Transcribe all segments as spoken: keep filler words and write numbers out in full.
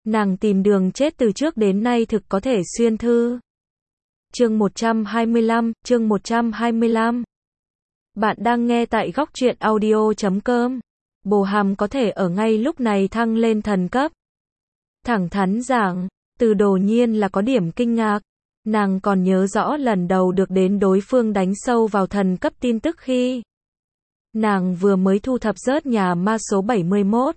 Nàng tìm đường chết từ trước đến nay thực có thể xuyên thư. Chương một trăm hai mươi lăm, chương một trăm hai mươi lăm. Bạn đang nghe tại góc truyện audio chấm com. Bồ Hàm có thể ở ngay lúc này thăng lên thần cấp. Thẳng thắn giảng, Từ Đồ Nhiên là có điểm kinh ngạc. Nàng còn nhớ rõ lần đầu được đến đối phương đánh sâu vào thần cấp tin tức khi nàng vừa mới thu thập rớt nhà ma số bảy mươi mốt.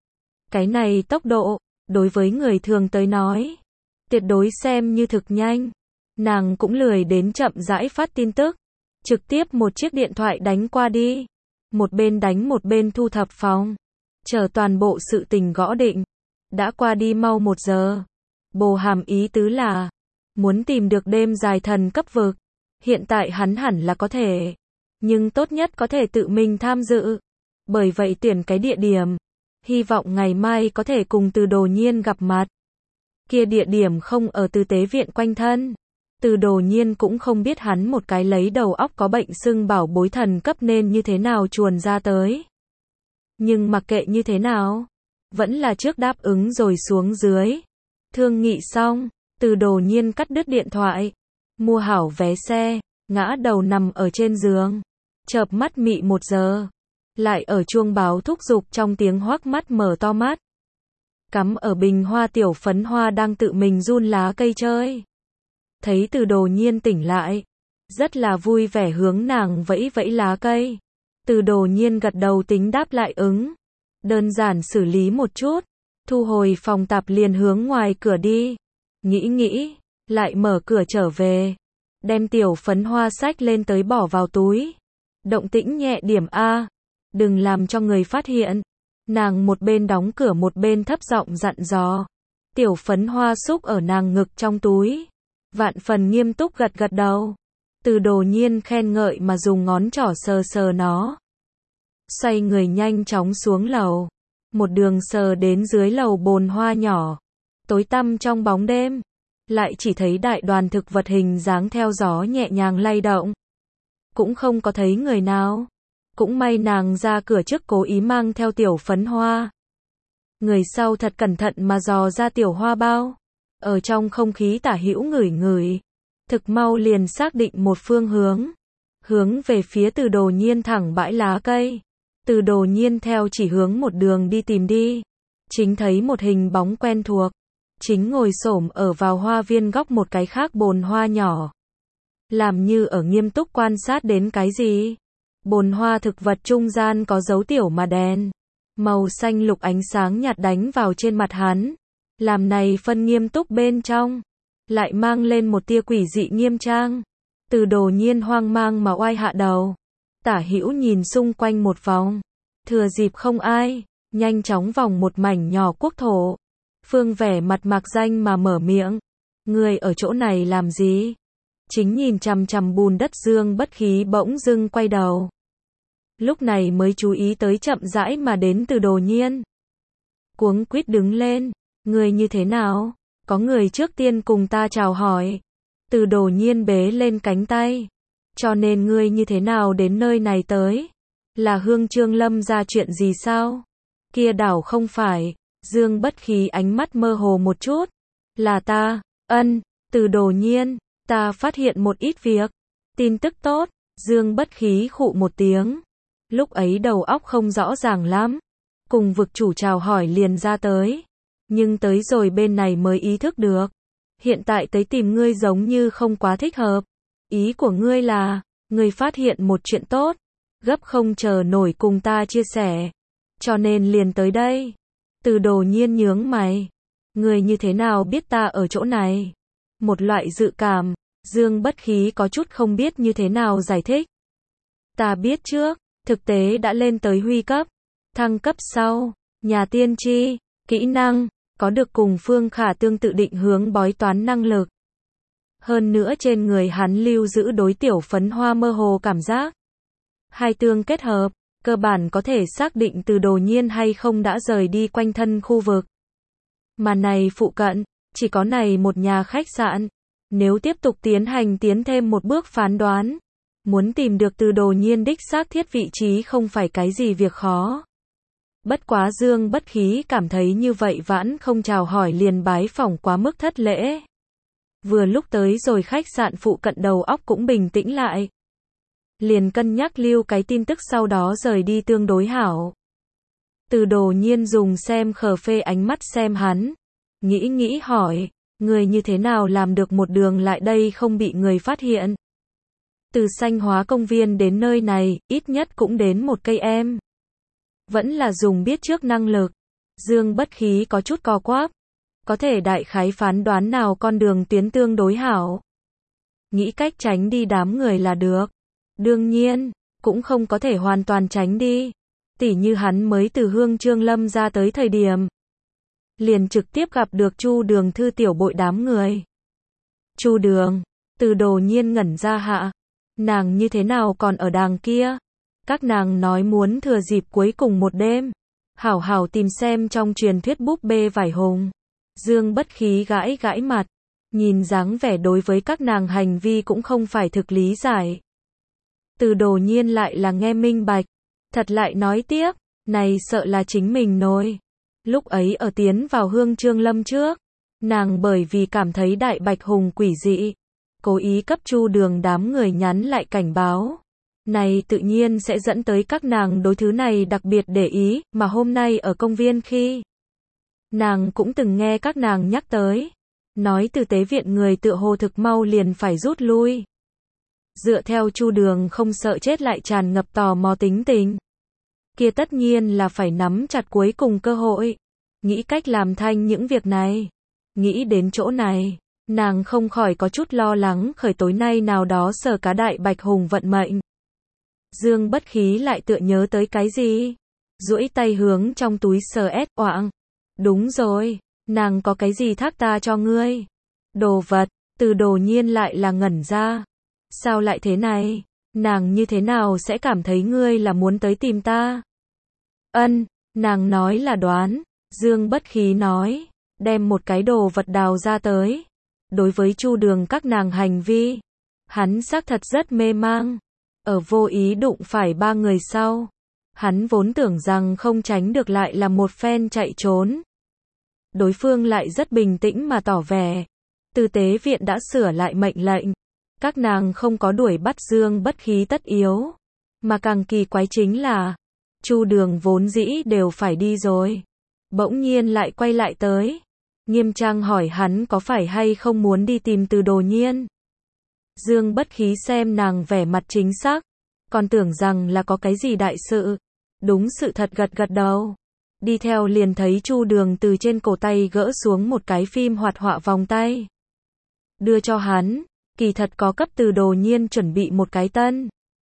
Cái này tốc độ, đối với người thường tới nói, tuyệt đối xem như thực nhanh. Nàng cũng lười đến chậm rãi phát tin tức, trực tiếp một chiếc điện thoại đánh qua đi. Một bên đánh một bên thu thập phòng, chờ toàn bộ sự tình gõ định. Đã qua đi mau một giờ. Bồ Hàm ý tứ là muốn tìm được đêm dài thần cấp vực. Hiện tại hắn hẳn là có thể, nhưng tốt nhất có thể tự mình tham dự. Bởi vậy tuyển cái địa điểm, hy vọng ngày mai có thể cùng Từ Đồ Nhiên gặp mặt. Kia địa điểm không ở Từ Tế viện quanh thân. Từ Đồ Nhiên cũng không biết hắn một cái lấy đầu óc có bệnh xưng bảo bối thần cấp nên như thế nào chuồn ra tới. Nhưng mặc kệ như thế nào, vẫn là trước đáp ứng rồi xuống dưới. Thương nghị xong, Từ Đồ Nhiên cắt đứt điện thoại, mua hảo vé xe, ngã đầu nằm ở trên giường, chợp mắt mị một giờ, lại ở chuông báo thúc giục trong tiếng hoác mắt mở to mắt. Cắm ở bình hoa tiểu phấn hoa đang tự mình run lá cây chơi. Thấy Từ Đồ Nhiên tỉnh lại, rất là vui vẻ hướng nàng vẫy vẫy lá cây. Từ Đồ Nhiên gật đầu tính đáp lại ứng. Đơn giản xử lý một chút, thu hồi phòng tạp liền hướng ngoài cửa đi. Nghĩ nghĩ, lại mở cửa trở về, đem tiểu phấn hoa xách lên tới bỏ vào túi. Động tĩnh nhẹ điểm a, đừng làm cho người phát hiện. Nàng một bên đóng cửa một bên thấp giọng dặn dò. Tiểu phấn hoa xúc ở nàng ngực trong túi, vạn phần nghiêm túc gật gật đầu. Từ Đồ Nhiên khen ngợi mà dùng ngón trỏ sờ sờ nó. Xoay người nhanh chóng xuống lầu, một đường sờ đến dưới lầu bồn hoa nhỏ. Tối tăm trong bóng đêm, lại chỉ thấy đại đoàn thực vật hình dáng theo gió nhẹ nhàng lay động. Cũng không có thấy người nào. Cũng may nàng ra cửa trước cố ý mang theo tiểu phấn hoa. Người sau thật cẩn thận mà dò ra tiểu hoa bao. Ở trong không khí tả hữu ngửi ngửi, thực mau liền xác định một phương hướng. Hướng về phía Từ Đồ Nhiên thẳng bãi lá cây. Từ Đồ Nhiên theo chỉ hướng một đường đi tìm đi. Chính thấy một hình bóng quen thuộc. Chính ngồi xổm ở vào hoa viên góc một cái khác bồn hoa nhỏ. Làm như ở nghiêm túc quan sát đến cái gì. Bồn hoa thực vật trung gian có dấu tiểu mà đèn. Màu xanh lục ánh sáng nhạt đánh vào trên mặt hắn. Làm này phân nghiêm túc bên trong, lại mang lên một tia quỷ dị nghiêm trang. Từ Đồ Nhiên hoang mang mà oai hạ đầu. Tả hữu nhìn xung quanh một vòng. Thừa dịp không ai, nhanh chóng vòng một mảnh nhỏ quốc thổ. Phương vẻ mặt mạc danh mà mở miệng. Người ở chỗ này làm gì? Chính nhìn chằm chằm bùn đất Dương Bất Khí bỗng dưng quay đầu. Lúc này mới chú ý tới chậm rãi mà đến Từ Đồ Nhiên. Cuống quýt đứng lên. Người như thế nào? Có người trước tiên cùng ta chào hỏi. Từ Đồ Nhiên bế lên cánh tay. Cho nên ngươi như thế nào đến nơi này tới? Là Hương Trương Lâm ra chuyện gì sao? Kia đảo không phải. Dương Bất Khí ánh mắt mơ hồ một chút. Là ta, ân, Từ Đồ Nhiên, ta phát hiện một ít việc. Tin tức tốt. Dương Bất Khí khụ một tiếng. Lúc ấy đầu óc không rõ ràng lắm. Cùng vực chủ chào hỏi liền ra tới. Nhưng tới rồi bên này mới ý thức được. Hiện tại tới tìm ngươi giống như không quá thích hợp. Ý của ngươi là, ngươi phát hiện một chuyện tốt. Gấp không chờ nổi cùng ta chia sẻ. Cho nên liền tới đây. Từ Đồ Nhiên nhướng mày. Ngươi như thế nào biết ta ở chỗ này? Một loại dự cảm. Dương Bất Khí có chút không biết như thế nào giải thích. Ta biết trước, thực tế đã lên tới huy cấp. Thăng cấp sau, nhà tiên tri, kỹ năng. Có được cùng Phương Khả tương tự định hướng bói toán năng lực. Hơn nữa trên người hắn lưu giữ đối tiểu phấn hoa mơ hồ cảm giác. Hai tương kết hợp, cơ bản có thể xác định Từ Đồ Nhiên hay không đã rời đi quanh thân khu vực. Mà này phụ cận, chỉ có này một nhà khách sạn. Nếu tiếp tục tiến hành tiến thêm một bước phán đoán, muốn tìm được Từ Đồ Nhiên đích xác thiết vị trí không phải cái gì việc khó. Bất quá Dương Bất Khí cảm thấy như vậy vãn không chào hỏi liền bái phỏng quá mức thất lễ. Vừa lúc tới rồi khách sạn phụ cận đầu óc cũng bình tĩnh lại. Liền cân nhắc lưu cái tin tức sau đó rời đi tương đối hảo. Từ Đồ Nhiên dùng xem khờ phê ánh mắt xem hắn. Nghĩ nghĩ hỏi, người như thế nào làm được một đường lại đây không bị người phát hiện. Từ Xanh Hóa công viên đến nơi này, ít nhất cũng đến một cây em. Vẫn là dùng biết trước năng lực. Dương Bất Khí có chút co quắp. Có thể đại khái phán đoán nào con đường tuyến tương đối hảo. Nghĩ cách tránh đi đám người là được. Đương nhiên, cũng không có thể hoàn toàn tránh đi. Tỉ như hắn mới từ Hương Trương Lâm ra tới thời điểm. Liền trực tiếp gặp được Chu Đường Thư tiểu bội đám người. Chu Đường, Từ Đồ Nhiên ngẩn ra hạ. Nàng như thế nào còn ở đàng kia? Các nàng nói muốn thừa dịp cuối cùng một đêm. Hảo hảo tìm xem trong truyền thuyết búp bê vải hồng. Dương Bất Khí gãi gãi mặt. Nhìn dáng vẻ đối với các nàng hành vi cũng không phải thực lý giải. Từ Đồ Nhiên lại là nghe minh bạch. Thật lại nói tiếp, này sợ là chính mình nổi. Lúc ấy ở tiến vào Hương Trương Lâm trước, nàng bởi vì cảm thấy Đại Bạch Hùng quỷ dị, cố ý cấp Chu Đường đám người nhắn lại cảnh báo. Này tự nhiên sẽ dẫn tới các nàng đối thứ này đặc biệt để ý, mà hôm nay ở công viên khi nàng cũng từng nghe các nàng nhắc tới. Nói từ tế viện người tựa hồ thực mau liền phải rút lui. Dựa theo Chu Đường không sợ chết lại tràn ngập tò mò tính tình. Kia tất nhiên là phải nắm chặt cuối cùng cơ hội. Nghĩ cách làm thanh những việc này. Nghĩ đến chỗ này, nàng không khỏi có chút lo lắng khởi tối nay nào đó sờ cá Đại Bạch Hùng vận mệnh. Dương Bất Khí lại tựa nhớ tới cái gì? Duỗi tay hướng trong túi sờ ét oạng. Đúng rồi, nàng có cái gì thác ta cho ngươi? Đồ vật, Từ Đồ Nhiên lại là ngẩn ra. Sao lại thế này? Nàng như thế nào sẽ cảm thấy ngươi là muốn tới tìm ta? Ân, nàng nói là đoán. Dương Bất Khí nói, đem một cái đồ vật đào ra tới. Đối với Chu Đường các nàng hành vi, hắn xác thật rất mê mang. Ở vô ý đụng phải ba người sau, hắn vốn tưởng rằng không tránh được lại là một phen chạy trốn. Đối phương lại rất bình tĩnh mà tỏ vẻ. Từ tế viện đã sửa lại mệnh lệnh. Các nàng không có đuổi bắt Dương Bất Khí tất yếu. Mà càng kỳ quái chính là, Chu Đường vốn dĩ đều phải đi rồi. Bỗng nhiên lại quay lại tới. Nghiêm trang hỏi hắn có phải hay không muốn đi tìm Từ Đồ Nhiên. Dương Bất Khí xem nàng vẻ mặt chính xác. Còn tưởng rằng là có cái gì đại sự. Đúng sự thật gật gật đầu. Đi theo liền thấy Chu Đường từ trên cổ tay gỡ xuống một cái phim hoạt họa vòng tay. Đưa cho hắn. Kỳ thật có cấp Từ Đồ Nhiên chuẩn bị một cái tân.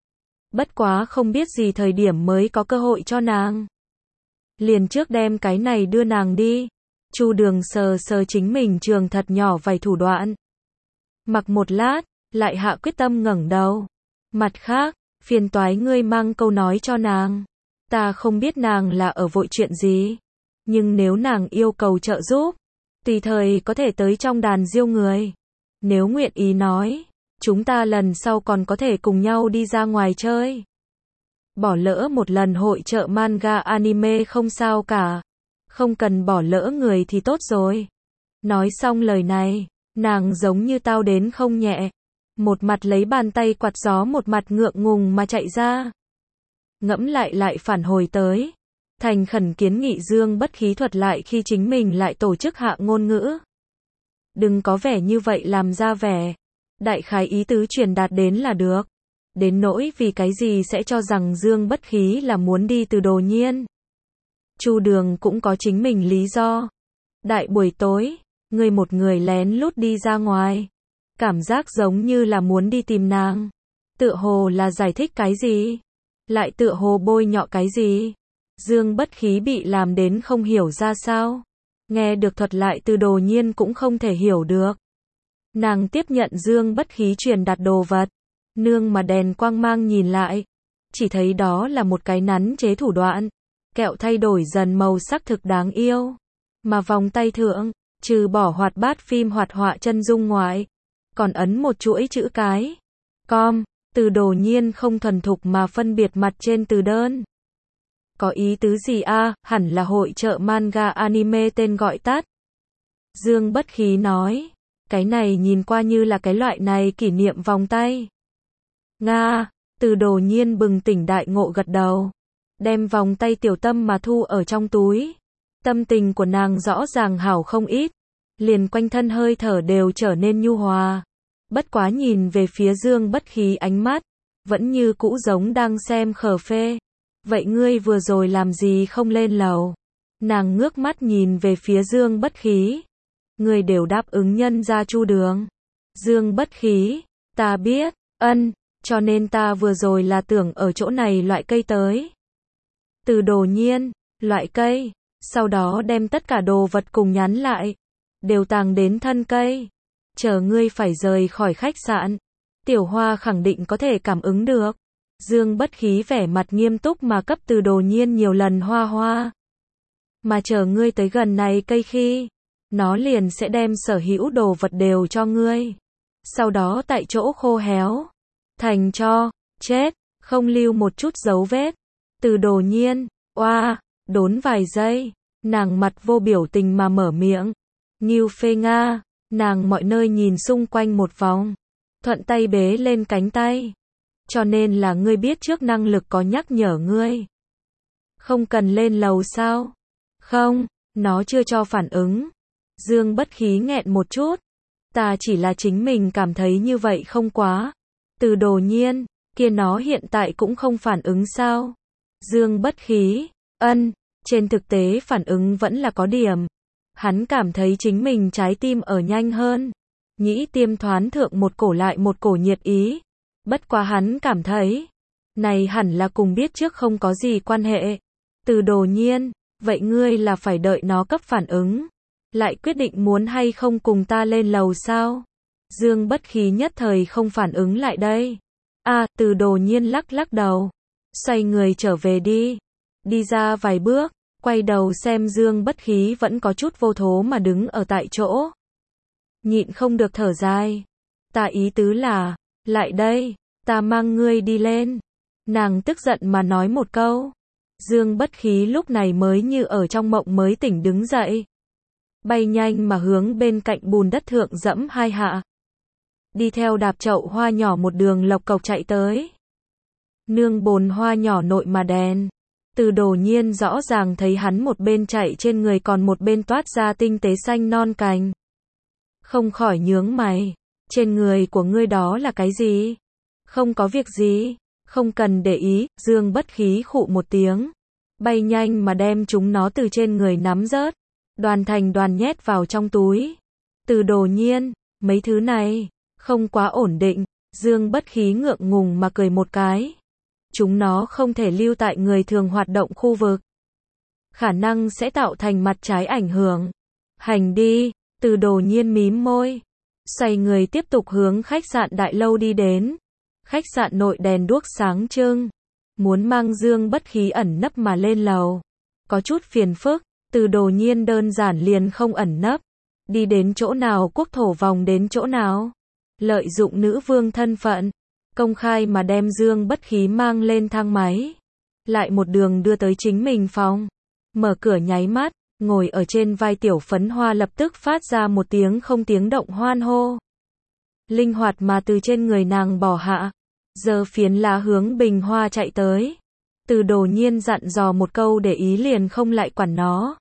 Bất quá không biết gì thời điểm mới có cơ hội cho nàng. Liền trước đem cái này đưa nàng đi. Chu Đường sờ sờ chính mình trường thật nhỏ vài thủ đoạn. Mặc một lát, lại hạ quyết tâm ngẩng đầu. Mặt khác, phiền toái ngươi mang câu nói cho nàng. Ta không biết nàng là ở vội chuyện gì. Nhưng nếu nàng yêu cầu trợ giúp, tùy thời có thể tới trong đàn diêu người. Nếu nguyện ý nói, chúng ta lần sau còn có thể cùng nhau đi ra ngoài chơi. Bỏ lỡ một lần hội chợ manga anime không sao cả. Không cần bỏ lỡ người thì tốt rồi. Nói xong lời này, nàng giống như tao đến không nhẹ. Một mặt lấy bàn tay quạt gió một mặt ngượng ngùng mà chạy ra. Ngẫm lại lại phản hồi tới. Thành khẩn kiến nghị Dương Bất Khí thuật lại khi chính mình lại tổ chức hạ ngôn ngữ. Đừng có vẻ như vậy làm ra vẻ. Đại khái ý tứ truyền đạt đến là được. Đến nỗi vì cái gì sẽ cho rằng Dương Bất Khí là muốn đi Từ Đồ Nhiên. Chu Đường cũng có chính mình lý do. Đại buổi tối, người một người lén lút đi ra ngoài. Cảm giác giống như là muốn đi tìm nàng. Tựa hồ là giải thích cái gì? Lại tựa hồ bôi nhọ cái gì? Dương Bất Khí bị làm đến không hiểu ra sao. Nghe được thuật lại Từ Đồ Nhiên cũng không thể hiểu được. Nàng tiếp nhận Dương Bất Khí truyền đạt đồ vật. Nương mà đèn quang mang nhìn lại. Chỉ thấy đó là một cái nắn chế thủ đoạn. Kẹo thay đổi dần màu sắc thực đáng yêu. Mà vòng tay thượng, trừ bỏ hoạt bát phim hoạt họa chân dung ngoại. Còn ấn một chuỗi chữ cái. Com, Từ Đồ Nhiên không thuần thục mà phân biệt mặt trên từ đơn. Có ý tứ gì a? Hẳn là hội chợ manga anime tên gọi tắt. Dương Bất Khí nói. Cái này nhìn qua như là cái loại này kỷ niệm vòng tay. Nga, Từ Đồ Nhiên bừng tỉnh đại ngộ gật đầu. Đem vòng tay tiểu tâm mà thu ở trong túi. Tâm tình của nàng rõ ràng hảo không ít. Liền quanh thân hơi thở đều trở nên nhu hòa. Bất quá nhìn về phía Dương Bất Khí ánh mắt, vẫn như cũ giống đang xem khờ phê. Vậy ngươi vừa rồi làm gì không lên lầu? Nàng ngước mắt nhìn về phía Dương Bất Khí. Ngươi đều đáp ứng nhân gia chu đường. Dương Bất Khí, ta biết, ân, cho nên ta vừa rồi là tưởng ở chỗ này loại cây tới. Từ Đồ Nhiên, loại cây, sau đó đem tất cả đồ vật cùng nhắn lại, đều tàng đến thân cây. Chờ ngươi phải rời khỏi khách sạn, Tiểu Hoa khẳng định có thể cảm ứng được. Dương Bất Khí vẻ mặt nghiêm túc mà cấp Từ Đồ Nhiên nhiều lần hoa hoa. Mà chờ ngươi tới gần này cây khi, nó liền sẽ đem sở hữu đồ vật đều cho ngươi. Sau đó tại chỗ khô héo, thành cho, chết, không lưu một chút dấu vết. Từ Đồ Nhiên, oa, đốn vài giây, nàng mặt vô biểu tình mà mở miệng. Ngưu phê Nga, nàng mọi nơi nhìn xung quanh một vòng, thuận tay bế lên cánh tay. Cho nên là ngươi biết trước năng lực có nhắc nhở ngươi. Không cần lên lầu sao? Không, nó chưa cho phản ứng. Dương Bất Khí nghẹn một chút. Ta chỉ là chính mình cảm thấy như vậy không quá. Từ Đồ Nhiên, kia nó hiện tại cũng không phản ứng sao? Dương Bất Khí, ân, trên thực tế phản ứng vẫn là có điểm. Hắn cảm thấy chính mình trái tim ở nhanh hơn. Nhĩ tiêm thoán thượng một cổ lại một cổ nhiệt ý. Bất quá hắn cảm thấy, này hẳn là cùng biết trước không có gì quan hệ. Từ Đồ Nhiên, vậy ngươi là phải đợi nó cấp phản ứng. Lại quyết định muốn hay không cùng ta lên lầu sao? Dương Bất Khí nhất thời không phản ứng lại đây. À, Từ Đồ Nhiên lắc lắc đầu. Xoay người trở về đi. Đi ra vài bước, quay đầu xem Dương Bất Khí vẫn có chút vô thố mà đứng ở tại chỗ. Nhịn không được thở dài. Ta ý tứ là, lại đây, ta mang ngươi đi lên. Nàng tức giận mà nói một câu. Dương Bất Khí lúc này mới như ở trong mộng mới tỉnh đứng dậy. Bay nhanh mà hướng bên cạnh bùn đất thượng dẫm hai hạ. Đi theo đạp chậu hoa nhỏ một đường lộc cộc chạy tới. Nương bồn hoa nhỏ nội mà đèn. Từ Đồ Nhiên rõ ràng thấy hắn một bên chạy trên người còn một bên toát ra tinh tế xanh non cành. Không khỏi nhướng mày. Trên người của ngươi đó là cái gì? Không có việc gì. Không cần để ý. Dương Bất Khí khụ một tiếng. Bay nhanh mà đem chúng nó từ trên người nắm rớt. Đoàn thành đoàn nhét vào trong túi. Từ Đồ Nhiên, mấy thứ này, không quá ổn định. Dương Bất Khí ngượng ngùng mà cười một cái. Chúng nó không thể lưu tại người thường hoạt động khu vực. Khả năng sẽ tạo thành mặt trái ảnh hưởng. Hành đi, Từ Đồ Nhiên mím môi. Xoay người tiếp tục hướng khách sạn đại lâu đi đến. Khách sạn nội đèn đuốc sáng trưng. Muốn mang Dương Bất Khí ẩn nấp mà lên lầu. Có chút phiền phức. Từ Đồ Nhiên đơn giản liền không ẩn nấp. Đi đến chỗ nào quốc thổ vòng đến chỗ nào. Lợi dụng nữ vương thân phận. Công khai mà đem Dương Bất Khí mang lên thang máy. Lại một đường đưa tới chính mình phòng. Mở cửa nháy mắt. Ngồi ở trên vai Tiểu Phấn Hoa lập tức phát ra một tiếng không tiếng động hoan hô. Linh hoạt mà từ trên người nàng bỏ hạ. Giờ phiến lá hướng bình hoa chạy tới. Từ Đồ Nhiên dặn dò một câu để ý liền không lại quản nó.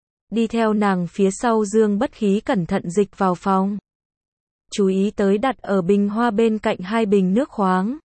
Đi theo nàng phía sau Dương Bất Khí cẩn thận dịch vào phòng. Chú ý tới đặt ở bình hoa bên cạnh hai bình nước khoáng.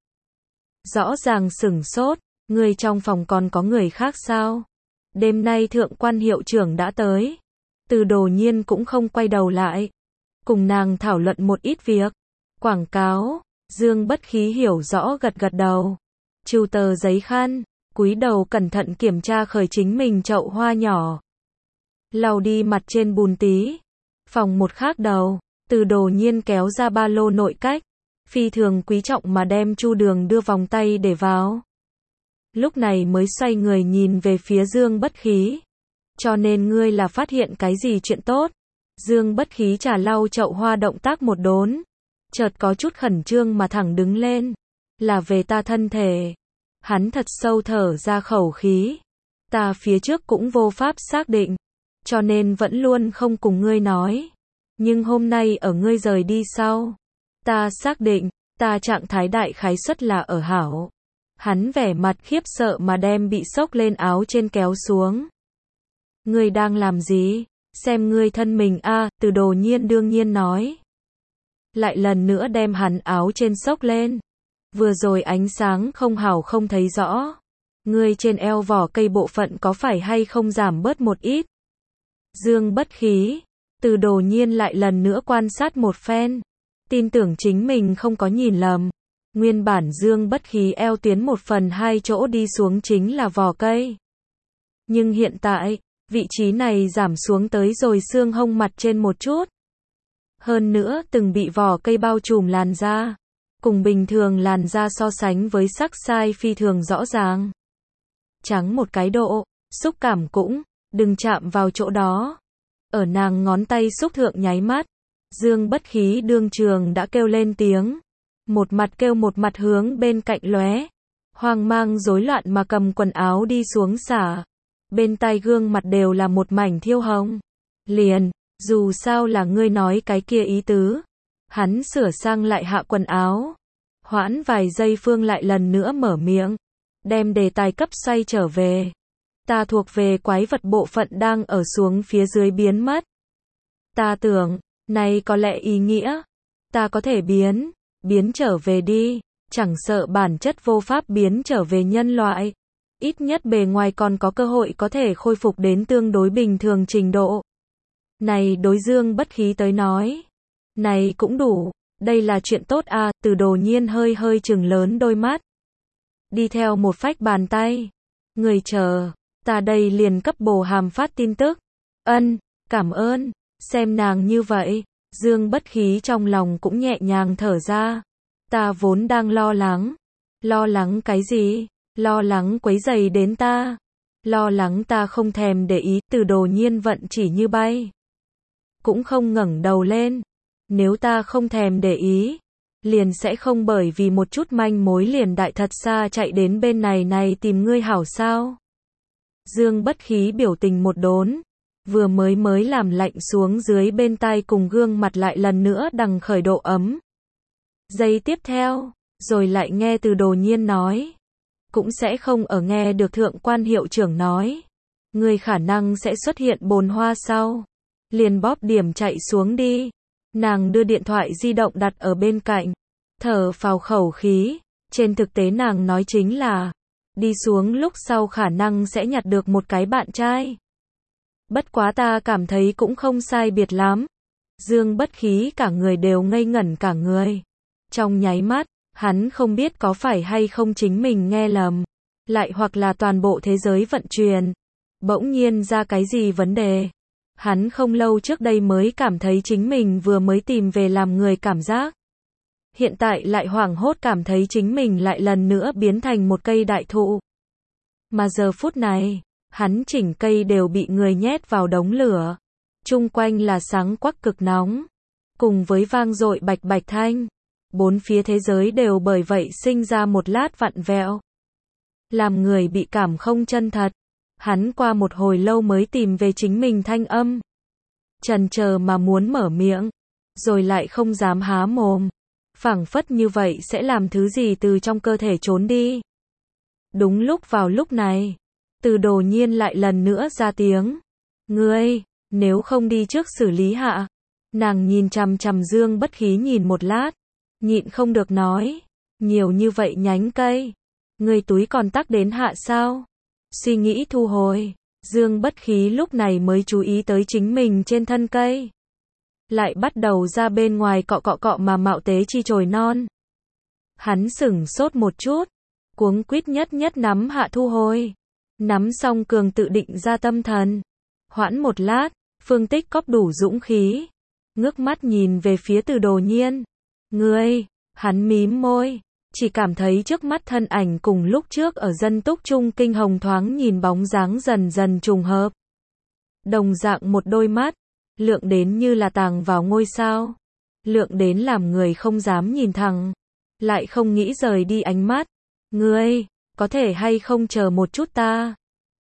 Rõ ràng sửng sốt, người trong phòng còn có người khác sao? Đêm nay thượng quan hiệu trưởng đã tới. Từ Đồ Nhiên cũng không quay đầu lại. Cùng nàng thảo luận một ít việc. Quảng cáo, Dương Bất Khí hiểu rõ gật gật đầu. Trừ tờ giấy khăn, cúi đầu cẩn thận kiểm tra khởi chính mình chậu hoa nhỏ. Lau đi mặt trên bùn tí. Phòng một khác đầu, Từ Đồ Nhiên kéo ra ba lô nội cách. Phi thường quý trọng mà đem chu đường đưa vòng tay để vào. Lúc này mới xoay người nhìn về phía Dương Bất Khí. Cho nên ngươi là phát hiện cái gì chuyện tốt? Dương Bất Khí trà lau chậu hoa động tác một đốn. Chợt có chút khẩn trương mà thẳng đứng lên. Là về ta thân thể. Hắn thật sâu thở ra khẩu khí. Ta phía trước cũng vô pháp xác định, cho nên vẫn luôn không cùng ngươi nói. Nhưng hôm nay ở ngươi rời đi sau, ta xác định, ta trạng thái đại khái suất là ở hảo. Hắn vẻ mặt khiếp sợ mà đem bị xốc lên áo trên kéo xuống. Ngươi đang làm gì? Xem ngươi thân mình a, Từ Đồ Nhiên đương nhiên nói. Lại lần nữa đem hắn áo trên xốc lên. Vừa rồi ánh sáng không hảo không thấy rõ. Ngươi trên eo vỏ cây bộ phận có phải hay không giảm bớt một ít? Dương Bất Khí. Từ Đồ Nhiên lại lần nữa quan sát một phen. Tin tưởng chính mình không có nhìn lầm. Nguyên bản Dương Bất Khí eo tuyến một phần hai chỗ đi xuống chính là vỏ cây. Nhưng hiện tại, vị trí này giảm xuống tới rồi xương hông mặt trên một chút. Hơn nữa từng bị vỏ cây bao trùm làn da. Cùng bình thường làn da so sánh với sắc sai phi thường rõ ràng. Trắng một cái độ, xúc cảm cũng, đừng chạm vào chỗ đó. Ở nàng ngón tay xúc thượng nháy mắt, Dương Bất Khí đương trường đã kêu lên tiếng. Một mặt kêu một mặt hướng bên cạnh lóe. Hoang mang rối loạn mà cầm quần áo đi xuống xả. Bên tai gương mặt đều là một mảnh thiêu hồng. Liền, dù sao là ngươi nói cái kia ý tứ. Hắn sửa sang lại hạ quần áo. Hoãn vài giây Phương lại lần nữa mở miệng. Đem đề tài cấp xoay trở về. Ta thuộc về quái vật bộ phận đang ở xuống phía dưới biến mất. Ta tưởng, này có lẽ ý nghĩa. Ta có thể biến, biến trở về đi. Chẳng sợ bản chất vô pháp biến trở về nhân loại. Ít nhất bề ngoài còn có cơ hội có thể khôi phục đến tương đối bình thường trình độ. Này đối Dương Bất Khí tới nói. Này cũng đủ, đây là chuyện tốt à, Từ Đồ Nhiên hơi hơi trừng lớn đôi mắt. Đi theo một phách bàn tay. Người chờ, ta đây liền cấp Bồ Hàm phát tin tức. Ân, cảm ơn, xem nàng như vậy, Dương Bất Khí trong lòng cũng nhẹ nhàng thở ra. Ta vốn đang lo lắng. Lo lắng cái gì? Lo lắng quấy rầy đến ta. Lo lắng ta không thèm để ý, Từ Đồ Nhiên vận chỉ như bay. Cũng không ngẩng đầu lên. Nếu ta không thèm để ý, liền sẽ không bởi vì một chút manh mối liền đại thật xa chạy đến bên này này tìm ngươi hảo sao. Dương Bất Khí biểu tình một đốn, vừa mới mới làm lạnh xuống dưới bên tai cùng gương mặt lại lần nữa đằng khởi độ ấm. Giây tiếp theo, rồi lại nghe Từ Đồ Nhiên nói, cũng sẽ không ở nghe được thượng quan hiệu trưởng nói, ngươi khả năng sẽ xuất hiện bồn hoa sau, liền bóp điểm chạy xuống đi. Nàng đưa điện thoại di động đặt ở bên cạnh, thở phào khẩu khí, trên thực tế nàng nói chính là, đi xuống lúc sau khả năng sẽ nhặt được một cái bạn trai. Bất quá ta cảm thấy cũng không sai biệt lắm. Dương Bất Khí cả người đều ngây ngẩn cả người. Trong nháy mắt, hắn không biết có phải hay không chính mình nghe lầm, lại hoặc là toàn bộ thế giới vận chuyển, bỗng nhiên ra cái gì vấn đề. Hắn không lâu trước đây mới cảm thấy chính mình vừa mới tìm về làm người cảm giác. Hiện tại lại hoảng hốt cảm thấy chính mình lại lần nữa biến thành một cây đại thụ. Mà giờ phút này, hắn chỉnh cây đều bị người nhét vào đống lửa. Chung quanh là sáng quắc cực nóng. Cùng với vang dội bạch bạch thanh. Bốn phía thế giới đều bởi vậy sinh ra một lát vặn vẹo. Làm người bị cảm không chân thật. Hắn qua một hồi lâu mới tìm về chính mình thanh âm. Chần chờ mà muốn mở miệng. Rồi lại không dám há mồm. Phảng phất như vậy sẽ làm thứ gì từ trong cơ thể trốn đi. Đúng lúc vào lúc này, Từ Đồ Nhiên lại lần nữa ra tiếng. Ngươi, nếu không đi trước xử lý hạ. Nàng nhìn chằm chằm Dương Bất Khí nhìn một lát. Nhịn không được nói. Nhiều như vậy nhánh cây. Ngươi túi còn tắc đến hạ sao? Suy nghĩ thu hồi. Dương Bất Khí lúc này mới chú ý tới chính mình trên thân cây. Lại bắt đầu ra bên ngoài cọ cọ cọ mà mạo tế chi chồi non. Hắn sửng sốt một chút. Cuống quýt nhất nhất nắm hạ thu hồi. Nắm xong cường tự định ra tâm thần. Hoãn một lát, Phương Tích cóp đủ dũng khí. Ngước mắt nhìn về phía Từ Đồ Nhiên. Ngươi, hắn mím môi. Chỉ cảm thấy trước mắt thân ảnh cùng lúc trước ở dân túc trung kinh hồng thoáng nhìn bóng dáng dần dần trùng hợp. Đồng dạng một đôi mắt, lượng đến như là tàng vào ngôi sao. Lượng đến làm người không dám nhìn thẳng. Lại không nghĩ rời đi ánh mắt. Ngươi, có thể hay không chờ một chút ta?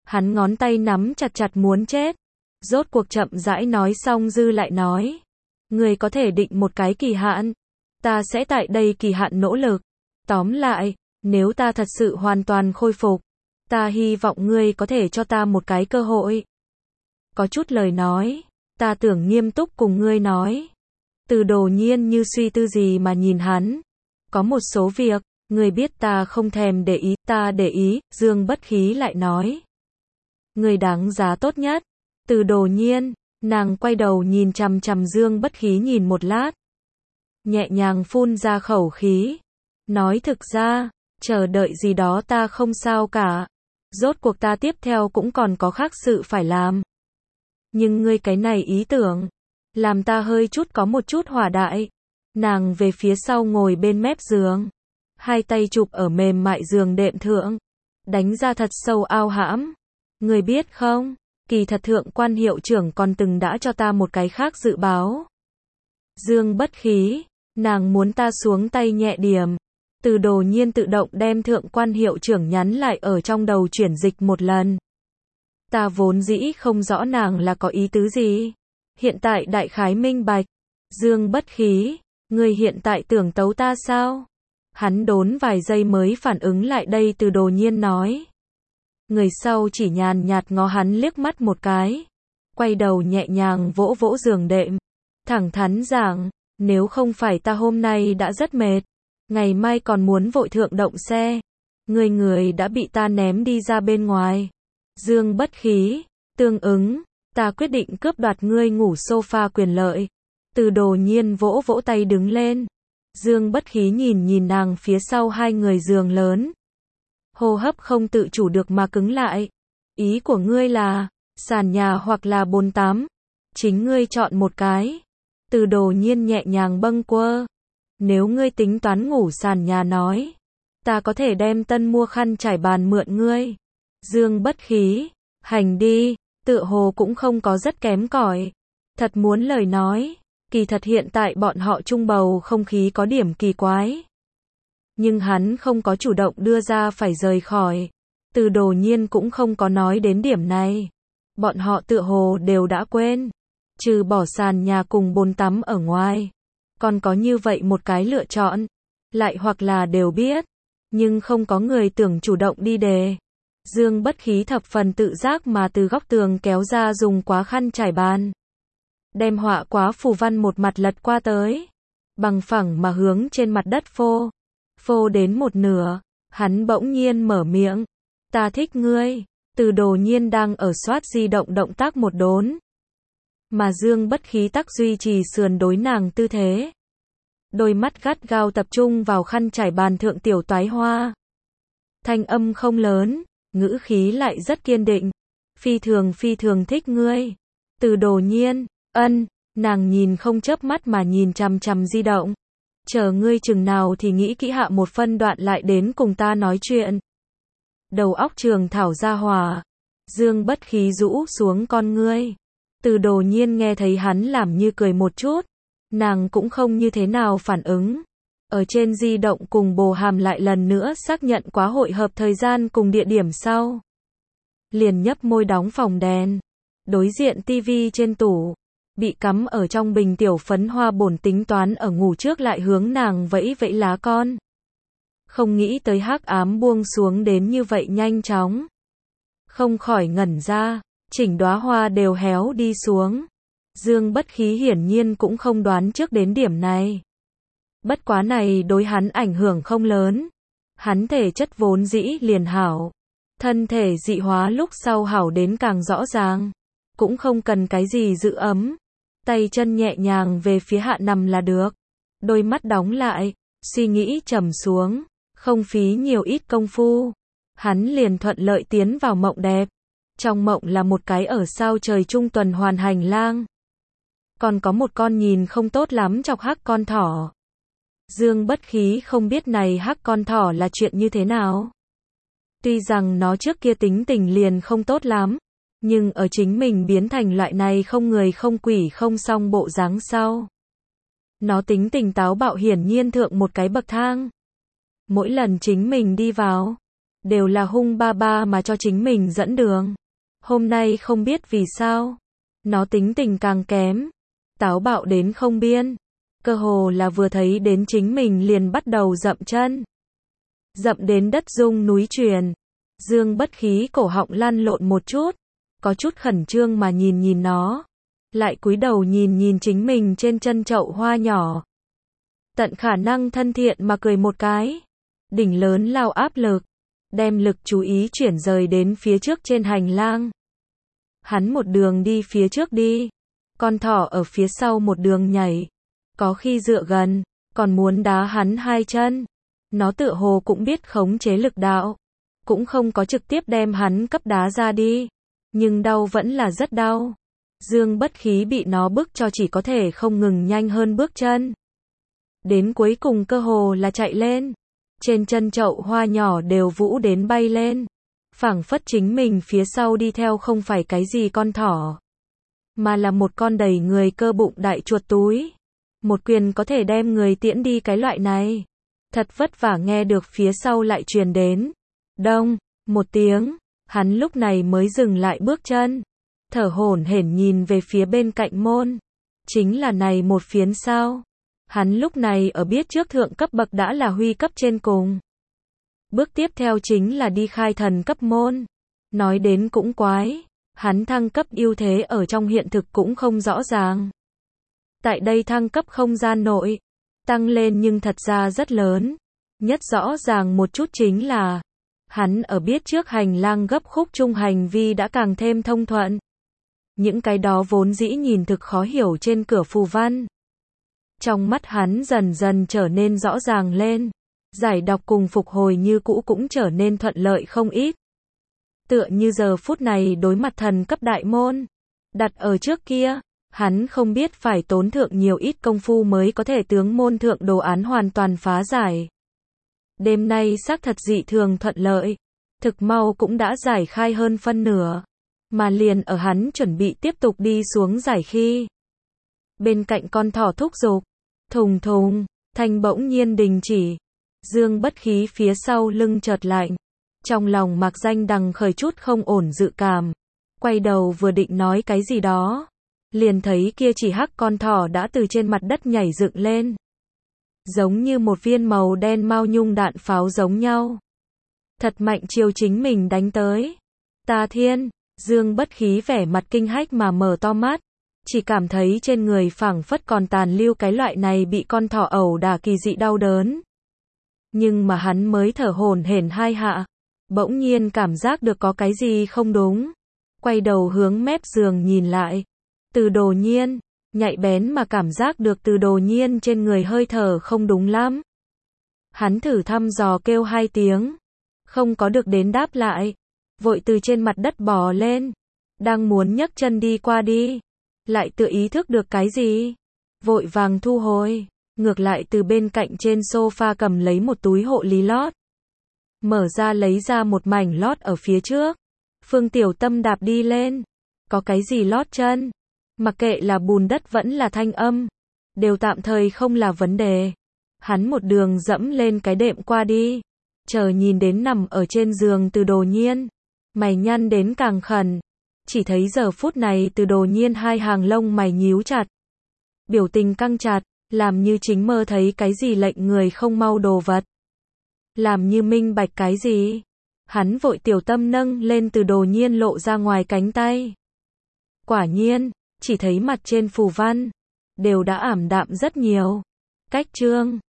Hắn ngón tay nắm chặt chặt muốn chết. Rốt cuộc chậm rãi nói xong Dư lại nói. Ngươi có thể định một cái kỳ hạn. Ta sẽ tại đây kỳ hạn nỗ lực. Tóm lại, nếu ta thật sự hoàn toàn khôi phục, ta hy vọng ngươi có thể cho ta một cái cơ hội. Có chút lời nói, ta tưởng nghiêm túc cùng ngươi nói. Từ Đồ Nhiên như suy tư gì mà nhìn hắn. Có một số việc, ngươi biết ta không thèm để ý, ta để ý, Dương Bất Khí lại nói. Ngươi đáng giá tốt nhất. Từ Đồ Nhiên, nàng quay đầu nhìn chằm chằm Dương Bất Khí nhìn một lát. Nhẹ nhàng phun ra khẩu khí. Nói thực ra, chờ đợi gì đó ta không sao cả. Rốt cuộc ta tiếp theo cũng còn có khác sự phải làm. Nhưng ngươi cái này ý tưởng, làm ta hơi chút có một chút hỏa đại. Nàng về phía sau ngồi bên mép giường. Hai tay chụp ở mềm mại giường đệm thượng. Đánh ra thật sâu ao hãm. Ngươi biết không, kỳ thật thượng quan hiệu trưởng còn từng đã cho ta một cái khác dự báo. Dương Bất Khí, nàng muốn ta xuống tay nhẹ điểm. Từ Đồ Nhiên tự động đem thượng quan hiệu trưởng nhắn lại ở trong đầu chuyển dịch một lần. Ta vốn dĩ không rõ nàng là có ý tứ gì. Hiện tại đại khái minh bạch. Dương Bất Khí, ngươi hiện tại tưởng tấu ta sao? Hắn đốn vài giây mới phản ứng lại đây. Từ Đồ Nhiên nói. Người sau chỉ nhàn nhạt ngó hắn liếc mắt một cái. Quay đầu nhẹ nhàng vỗ vỗ giường đệm. Thẳng thắn giảng, nếu không phải ta hôm nay đã rất mệt. Ngày mai còn muốn vội thượng động xe. Người người đã bị ta ném đi ra bên ngoài. Dương Bất Khí, tương ứng, ta quyết định cướp đoạt ngươi ngủ sofa quyền lợi. Từ Đồ Nhiên vỗ vỗ tay đứng lên. Dương Bất Khí nhìn nhìn nàng phía sau hai người giường lớn. Hô hấp không tự chủ được mà cứng lại. Ý của ngươi là, sàn nhà hoặc là bồn tắm. Chính ngươi chọn một cái. Từ Đồ Nhiên nhẹ nhàng bâng quơ. Nếu ngươi tính toán ngủ sàn nhà nói, ta có thể đem tân mua khăn trải bàn mượn ngươi. Dương Bất Khí, hành đi, tựa hồ cũng không có rất kém cỏi. Thật muốn lời nói, kỳ thật hiện tại bọn họ chung bầu không khí có điểm kỳ quái. Nhưng hắn không có chủ động đưa ra phải rời khỏi. Từ Đồ Nhiên cũng không có nói đến điểm này. Bọn họ tựa hồ đều đã quên. Trừ bỏ sàn nhà cùng bồn tắm ở ngoài. Còn có như vậy một cái lựa chọn. Lại hoặc là đều biết. Nhưng không có người tưởng chủ động đi đề. Dương Bất Khí thập phần tự giác mà từ góc tường kéo ra dùng quá khăn trải bàn. Đem họa quá phù văn một mặt lật qua tới. Bằng phẳng mà hướng trên mặt đất phô. Phô đến một nửa. Hắn bỗng nhiên mở miệng. Ta thích ngươi. Từ Đồ Nhiên đang ở soát di động động tác một đốn. Mà Dương Bất Khí tắc duy trì sườn đối nàng tư thế. Đôi mắt gắt gao tập trung vào khăn trải bàn thượng tiểu toái hoa. Thanh âm không lớn, ngữ khí lại rất kiên định. Phi thường phi thường thích ngươi. Từ Đồ Nhiên, ân, nàng nhìn không chớp mắt mà nhìn chằm chằm di động. Chờ ngươi chừng nào thì nghĩ kỹ hạ một phân đoạn lại đến cùng ta nói chuyện. Đầu óc Trường Thảo ra hòa. Dương Bất Khí rũ xuống con ngươi. Từ Đồ Nhiên nghe thấy hắn làm như cười một chút. Nàng cũng không như thế nào phản ứng. Ở trên di động cùng Bồ Hàm lại lần nữa xác nhận quá hội hợp thời gian cùng địa điểm sau. Liền nhấp môi đóng phòng đèn. Đối diện tivi trên tủ. Bị cắm ở trong bình tiểu phấn hoa bổn tính toán ở ngủ trước lại hướng nàng vẫy vẫy lá con. Không nghĩ tới hắc ám buông xuống đến như vậy nhanh chóng. Không khỏi ngẩn ra. Chỉnh đóa hoa đều héo đi xuống. Dương Bất Khí hiển nhiên cũng không đoán trước đến điểm này. Bất quá này đối hắn ảnh hưởng không lớn. Hắn thể chất vốn dĩ liền hảo. Thân thể dị hóa lúc sau hảo đến càng rõ ràng. Cũng không cần cái gì giữ ấm. Tay chân nhẹ nhàng về phía hạ nằm là được. Đôi mắt đóng lại. Suy nghĩ trầm xuống. Không phí nhiều ít công phu. Hắn liền thuận lợi tiến vào mộng đẹp. Trong mộng là một cái ở sao trời trung tuần hoàn hành lang. Còn có một con nhìn không tốt lắm chọc hắc con thỏ. Dương Bất Khí không biết này hắc con thỏ là chuyện như thế nào. Tuy rằng nó trước kia tính tình liền không tốt lắm, nhưng ở chính mình biến thành loại này không người không quỷ không song bộ dáng sau. Nó tính tình táo bạo hiển nhiên thượng một cái bậc thang. Mỗi lần chính mình đi vào, đều là hung ba ba mà cho chính mình dẫn đường. Hôm nay không biết vì sao, nó tính tình càng kém, táo bạo đến không biên, cơ hồ là vừa thấy đến chính mình liền bắt đầu dậm chân. Dậm đến đất rung núi chuyển, Dương Bất Khí cổ họng lăn lộn một chút, có chút khẩn trương mà nhìn nhìn nó, lại cúi đầu nhìn nhìn chính mình trên chân chậu hoa nhỏ. Tận khả năng thân thiện mà cười một cái, đỉnh lớn lao áp lực, đem lực chú ý chuyển rời đến phía trước trên hành lang. Hắn một đường đi phía trước đi, con thỏ ở phía sau một đường nhảy, có khi dựa gần, còn muốn đá hắn hai chân. Nó tựa hồ cũng biết khống chế lực đạo, cũng không có trực tiếp đem hắn cấp đá ra đi, nhưng đau vẫn là rất đau. Dương Bất Khí bị nó bức cho chỉ có thể không ngừng nhanh hơn bước chân. Đến cuối cùng cơ hồ là chạy lên, trên chân chậu hoa nhỏ đều vũ đến bay lên, phảng phất chính mình phía sau đi theo không phải cái gì con thỏ, mà là một con đầy người cơ bụng đại chuột túi. Một quyền có thể đem người tiễn đi cái loại này. Thật vất vả nghe được phía sau lại truyền đến đông một tiếng, hắn lúc này mới dừng lại bước chân, thở hổn hển nhìn về phía bên cạnh môn. Chính là này một phiến sao? Hắn lúc này ở biết trước thượng cấp bậc đã là huy cấp trên cùng. Bước tiếp theo chính là đi khai thần cấp môn. Nói đến cũng quái, hắn thăng cấp ưu thế ở trong hiện thực cũng không rõ ràng. Tại đây thăng cấp không gian nội, tăng lên nhưng thật ra rất lớn. Nhất rõ ràng một chút chính là, hắn ở biết trước hành lang gấp khúc chung hành vi đã càng thêm thông thuận. Những cái đó vốn dĩ nhìn thực khó hiểu trên cửa phù văn, trong mắt hắn dần dần trở nên rõ ràng lên. Giải đọc cùng phục hồi như cũ cũng trở nên thuận lợi không ít. Tựa như giờ phút này đối mặt thần cấp đại môn, đặt ở trước kia, hắn không biết phải tốn thượng nhiều ít công phu mới có thể tướng môn thượng đồ án hoàn toàn phá giải. Đêm nay xác thật dị thường thuận lợi, thực mau cũng đã giải khai hơn phân nửa, mà liền ở hắn chuẩn bị tiếp tục đi xuống giải khi. Bên cạnh con thỏ thúc giục, thùng thùng, thanh bỗng nhiên đình chỉ. Dương Bất Khí phía sau lưng chợt lạnh, trong lòng mạc danh đằng khởi chút không ổn dự cảm, quay đầu vừa định nói cái gì đó, liền thấy kia chỉ hắc con thỏ đã từ trên mặt đất nhảy dựng lên, giống như một viên màu đen mao nhung đạn pháo giống nhau, thật mạnh chiều chính mình đánh tới. Ta thiên! Dương Bất Khí vẻ mặt kinh hách mà mở to mắt, chỉ cảm thấy trên người phảng phất còn tàn lưu cái loại này bị con thỏ ẩu đả kỳ dị đau đớn. Nhưng mà hắn mới thở hổn hển hai hạ, bỗng nhiên cảm giác được có cái gì không đúng, quay đầu hướng mép giường nhìn lại. Từ Đồ Nhiên, nhạy bén mà cảm giác được Từ Đồ Nhiên trên người hơi thở không đúng lắm. Hắn thử thăm dò kêu hai tiếng, không có được đến đáp lại, vội từ trên mặt đất bò lên, đang muốn nhấc chân đi qua đi, lại tự ý thức được cái gì, vội vàng thu hồi, ngược lại từ bên cạnh trên sofa cầm lấy một túi hộ lý lót, mở ra lấy ra một mảnh lót ở phía trước. Phương Tiểu Tâm đạp đi lên, có cái gì lót chân, mặc kệ là bùn đất vẫn là thanh âm, đều tạm thời không là vấn đề. Hắn một đường dẫm lên cái đệm qua đi, chờ nhìn đến nằm ở trên giường Từ Đồ Nhiên, mày nhăn đến càng khẩn, chỉ thấy giờ phút này Từ Đồ Nhiên hai hàng lông mày nhíu chặt, biểu tình căng chặt, làm như chính mơ thấy cái gì lệnh người không mau đồ vật, làm như minh bạch cái gì. Hắn vội tiểu tâm nâng lên Từ Đồ Nhiên lộ ra ngoài cánh tay. Quả nhiên, chỉ thấy mặt trên phù văn đều đã ảm đạm rất nhiều. Cách chương